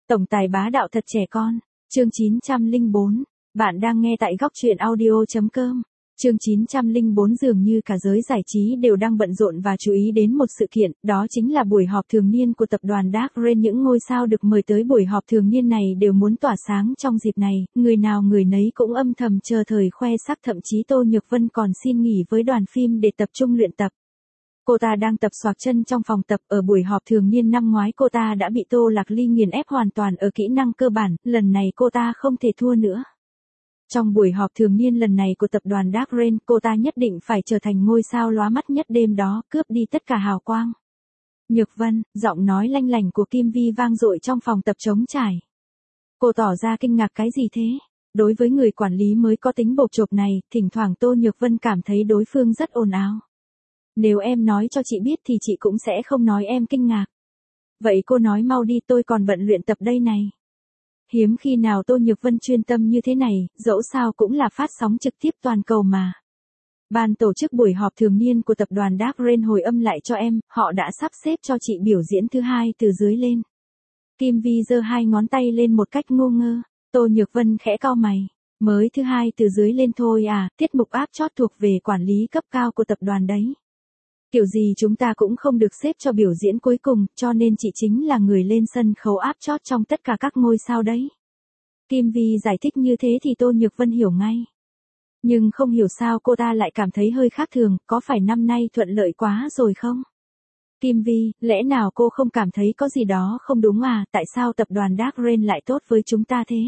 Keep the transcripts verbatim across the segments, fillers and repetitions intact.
Tổng tài bá đạo thật trẻ con. Chương chín trăm lẻ bốn. Bạn đang nghe tại góc truyện audio chấm com. Chương chín trăm lẻ bốn dường như cả giới giải trí đều đang bận rộn và chú ý đến một sự kiện, đó chính là buổi họp thường niên của tập đoàn Dark Reign. Những ngôi sao được mời tới buổi họp thường niên này đều muốn tỏa sáng trong dịp này, người nào người nấy cũng âm thầm chờ thời khoe sắc, thậm chí Tô Nhược Vân còn xin nghỉ với đoàn phim để tập trung luyện tập. Cô ta đang tập xoạc chân trong phòng tập. Ở buổi họp thường niên năm ngoái cô ta đã bị Tô Lạc Ly nghiền ép hoàn toàn ở kỹ năng cơ bản, lần này cô ta không thể thua nữa. Trong buổi họp thường niên lần này của tập đoàn Dark Reign, cô ta nhất định phải trở thành ngôi sao lóa mắt nhất đêm đó, cướp đi tất cả hào quang. Nhược Vân, giọng nói lanh lảnh của Kim Vi vang dội trong phòng tập trống trải. Cô tỏ ra kinh ngạc. Cái gì thế? Đối với người quản lý mới có tính bộp chộp này, thỉnh thoảng Tô Nhược Vân cảm thấy đối phương rất ồn ào. Nếu em nói cho chị biết thì chị cũng sẽ không nói em kinh ngạc. Vậy cô nói mau đi, tôi còn bận luyện tập đây này. Hiếm khi nào Tô Nhược Vân chuyên tâm như thế này, dẫu sao cũng là phát sóng trực tiếp toàn cầu mà. Ban tổ chức buổi họp thường niên của tập đoàn Dark Reign hồi âm lại cho em, họ đã sắp xếp cho chị biểu diễn thứ hai từ dưới lên. Kim Vi giơ hai ngón tay lên một cách ngô ngơ. Tô Nhược Vân khẽ cau mày. Mới thứ hai từ dưới lên thôi à? Tiết mục áp chót thuộc về quản lý cấp cao của tập đoàn đấy. Kiểu gì chúng ta cũng không được xếp cho biểu diễn cuối cùng, cho nên chị chính là người lên sân khấu áp chót trong tất cả các ngôi sao đấy. Kim Vi giải thích như thế thì Tô Nhược Vân hiểu ngay. Nhưng không hiểu sao cô ta lại cảm thấy hơi khác thường, có phải năm nay thuận lợi quá rồi không? Kim Vi, lẽ nào cô không cảm thấy có gì đó không đúng à? Tại sao tập đoàn Dark Reign lại tốt với chúng ta thế?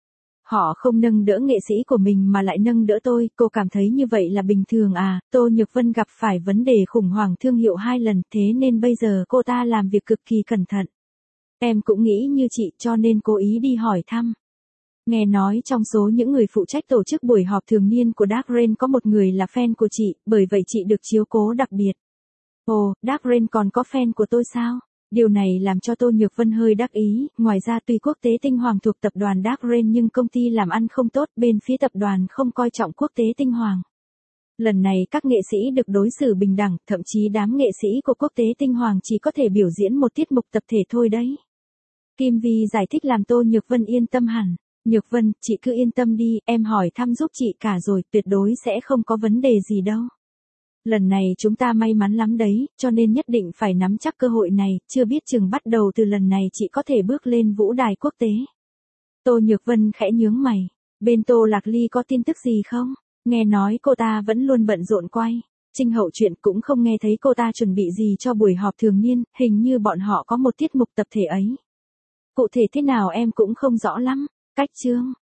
Họ không nâng đỡ nghệ sĩ của mình mà lại nâng đỡ tôi, cô cảm thấy như vậy là bình thường à? Tô Nhược Vân gặp phải vấn đề khủng hoảng thương hiệu hai lần, thế nên bây giờ cô ta làm việc cực kỳ cẩn thận. Em cũng nghĩ như chị, cho nên cố ý đi hỏi thăm. Nghe nói trong số những người phụ trách tổ chức buổi họp thường niên của Dark Reign có một người là fan của chị, bởi vậy chị được chiếu cố đặc biệt. Ồ, Dark Reign còn có fan của tôi sao? Điều này làm cho Tô Nhược Vân hơi đắc ý. Ngoài ra tuy Quốc tế Tinh Hoàng thuộc tập đoàn Dark Reign nhưng công ty làm ăn không tốt, bên phía tập đoàn không coi trọng Quốc tế Tinh Hoàng. Lần này các nghệ sĩ được đối xử bình đẳng, thậm chí đám nghệ sĩ của Quốc tế Tinh Hoàng chỉ có thể biểu diễn một tiết mục tập thể thôi đấy. Kim Vi giải thích làm Tô Nhược Vân yên tâm hẳn. Nhược Vân, chị cứ yên tâm đi, em hỏi thăm giúp chị cả rồi, tuyệt đối sẽ không có vấn đề gì đâu. Lần này chúng ta may mắn lắm đấy, cho nên nhất định phải nắm chắc cơ hội này, chưa biết chừng bắt đầu từ lần này chị có thể bước lên vũ đài quốc tế. Tô Nhược Vân khẽ nhướng mày. Bên Tô Lạc Ly có tin tức gì không? Nghe nói cô ta vẫn luôn bận rộn quay. Trinh Hậu Truyện cũng không nghe thấy cô ta chuẩn bị gì cho buổi họp thường niên, hình như bọn họ có một tiết mục tập thể ấy. Cụ thể thế nào em cũng không rõ lắm. Cách chương.